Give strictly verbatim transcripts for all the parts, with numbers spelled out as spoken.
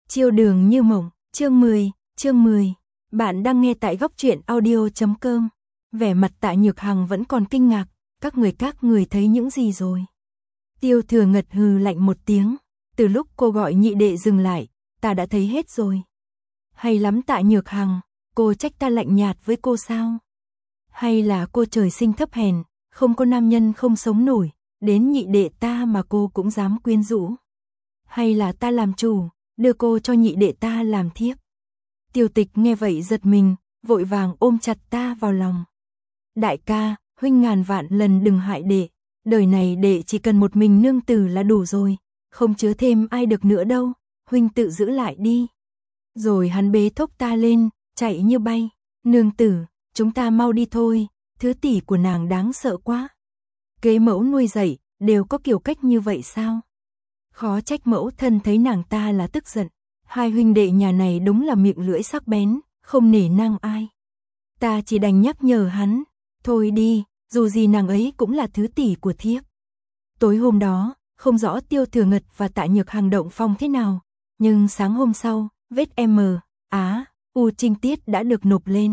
Chiêu đường như mộng, chương mười, chương mười. Bạn đang nghe tại góc truyện audio chấm com. Vẻ mặt Tạ Nhược Hằng vẫn còn kinh ngạc, các người các người thấy những gì rồi? Tiêu Thừa Ngật hừ lạnh một tiếng, từ lúc cô gọi nhị đệ dừng lại, ta đã thấy hết rồi. Hay lắm Tạ Nhược Hằng, cô trách ta lạnh nhạt với cô sao? Hay là cô trời sinh thấp hèn, không có nam nhân không sống nổi, đến nhị đệ ta mà cô cũng dám quyến rũ? Hay là ta làm chủ, đưa cô cho nhị đệ ta làm thiếp? Tiêu Tịch nghe vậy giật mình, vội vàng ôm chặt ta vào lòng. Đại ca, huynh ngàn vạn lần đừng hại đệ, đời này đệ chỉ cần một mình nương tử là đủ rồi, không chứa thêm ai được nữa đâu, huynh tự giữ lại đi. Rồi hắn bế thốc ta lên, chạy như bay. Nương tử, chúng ta mau đi thôi, thứ tỷ của nàng đáng sợ quá. Kế mẫu nuôi dạy, đều có kiểu cách như vậy sao? Khó trách mẫu thân thấy nàng ta là tức giận. Hai huynh đệ nhà này đúng là miệng lưỡi sắc bén, không nể nang ai. Ta chỉ đành nhắc nhở hắn, thôi đi, dù gì nàng ấy cũng là thứ tỷ của thiếp. Tối hôm đó, không rõ Tiêu Thừa Ngật và Tạ Nhược Hằng động phong thế nào, nhưng sáng hôm sau, vết M, Á, U trinh tiết đã được nộp lên.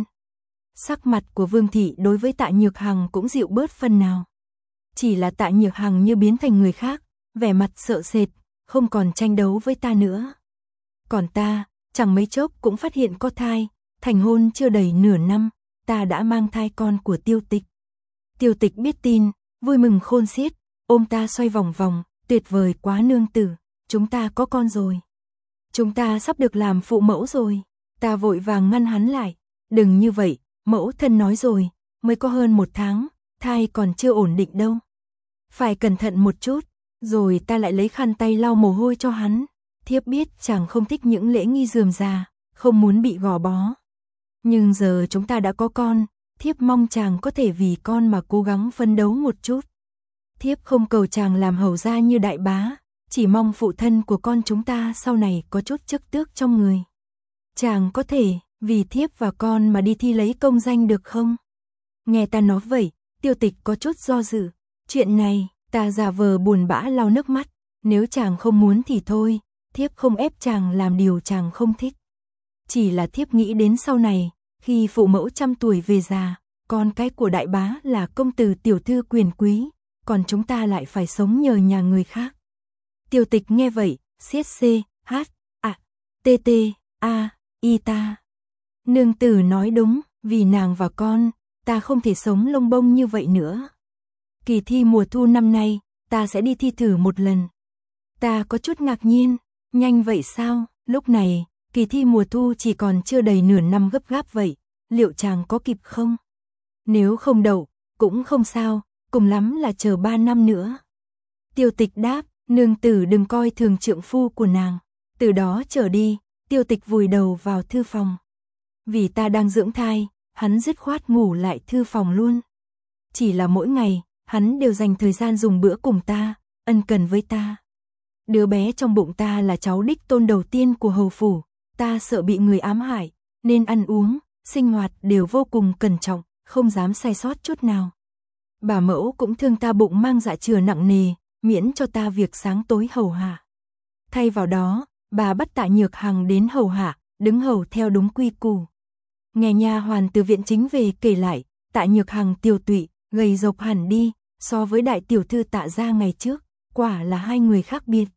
Sắc mặt của Vương Thị đối với Tạ Nhược Hằng cũng dịu bớt phần nào. Chỉ là Tạ Nhược Hằng như biến thành người khác, vẻ mặt sợ sệt, không còn tranh đấu với ta nữa. Còn ta, chẳng mấy chốc cũng phát hiện có thai, thành hôn chưa đầy nửa năm, ta đã mang thai con của Tiêu Tịch. Tiêu Tịch biết tin, vui mừng khôn xiết, ôm ta xoay vòng vòng, tuyệt vời quá nương tử, chúng ta có con rồi. Chúng ta sắp được làm phụ mẫu rồi. Ta vội vàng ngăn hắn lại, đừng như vậy, mẫu thân nói rồi, mới có hơn một tháng, thai còn chưa ổn định đâu. Phải cẩn thận một chút, rồi ta lại lấy khăn tay lau mồ hôi cho hắn. Thiếp biết chàng không thích những lễ nghi rườm rà, không muốn bị gò bó. Nhưng giờ chúng ta đã có con, thiếp mong chàng có thể vì con mà cố gắng phấn đấu một chút. Thiếp không cầu chàng làm hầu gia như đại bá, chỉ mong phụ thân của con chúng ta sau này có chút chức tước trong người. Chàng có thể vì thiếp và con mà đi thi lấy công danh được không? Nghe ta nói vậy, Tiêu Tịch có chút do dự. Chuyện này, ta giả vờ buồn bã lau nước mắt, nếu chàng không muốn thì thôi, thiếp không ép chàng làm điều chàng không thích. Chỉ là thiếp nghĩ đến sau này, khi phụ mẫu trăm tuổi về già, con cái của đại bá là công tử tiểu thư quyền quý, còn chúng ta lại phải sống nhờ nhà người khác. Tiêu Tịch nghe vậy, siết C, H, A, T T, A, I ta. Nương tử nói đúng, vì nàng và con, ta không thể sống lông bông như vậy nữa. Kỳ thi mùa thu năm nay, ta sẽ đi thi thử một lần. Ta có chút ngạc nhiên, nhanh vậy sao? Lúc này, kỳ thi mùa thu chỉ còn chưa đầy nửa năm gấp gáp vậy, liệu chàng có kịp không? Nếu không đậu, cũng không sao, cùng lắm là chờ ba năm nữa. Tiêu Tịch đáp, nương tử đừng coi thường trượng phu của nàng. Từ đó trở đi, Tiêu Tịch vùi đầu vào thư phòng. Vì ta đang dưỡng thai, hắn dứt khoát ngủ lại thư phòng luôn. Chỉ là mỗi ngày, hắn đều dành thời gian dùng bữa cùng ta, ân cần với ta. Đứa bé trong bụng ta là cháu đích tôn đầu tiên của hầu phủ, ta sợ bị người ám hại, nên ăn uống, sinh hoạt đều vô cùng cẩn trọng, không dám sai sót chút nào. Bà mẫu cũng thương ta bụng mang dạ chừa nặng nề, miễn cho ta việc sáng tối hầu hạ. Thay vào đó, bà bắt Tạ Nhược Hằng đến hầu hạ, đứng hầu theo đúng quy củ. Nghe nha hoàn từ viện chính về kể lại, Tạ Nhược Hằng tiều tụy, gầy rộc hẳn đi, so với đại tiểu thư Tạ gia ngày trước, quả là hai người khác biệt.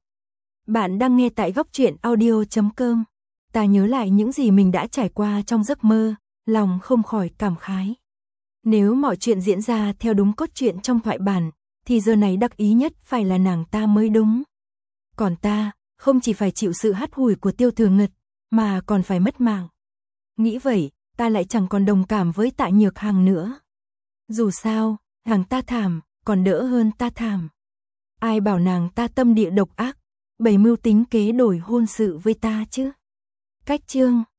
Bạn đang nghe tại góc truyện audio chấm com. Ta nhớ lại những gì mình đã trải qua trong giấc mơ, lòng không khỏi cảm khái. Nếu mọi chuyện diễn ra theo đúng cốt truyện trong thoại bản, thì giờ này đắc ý nhất phải là nàng ta mới đúng. Còn ta, không chỉ phải chịu sự hắt hủi của Tiêu Thừa Ngật, mà còn phải mất mạng. Nghĩ vậy, ta lại chẳng còn đồng cảm với Tạ Nhược Hằng nữa. Dù sao, nàng ta thảm, còn đỡ hơn ta thảm. Ai bảo nàng ta tâm địa độc ác, bày mưu tính kế đổi hôn sự với ta chứ? Cách chương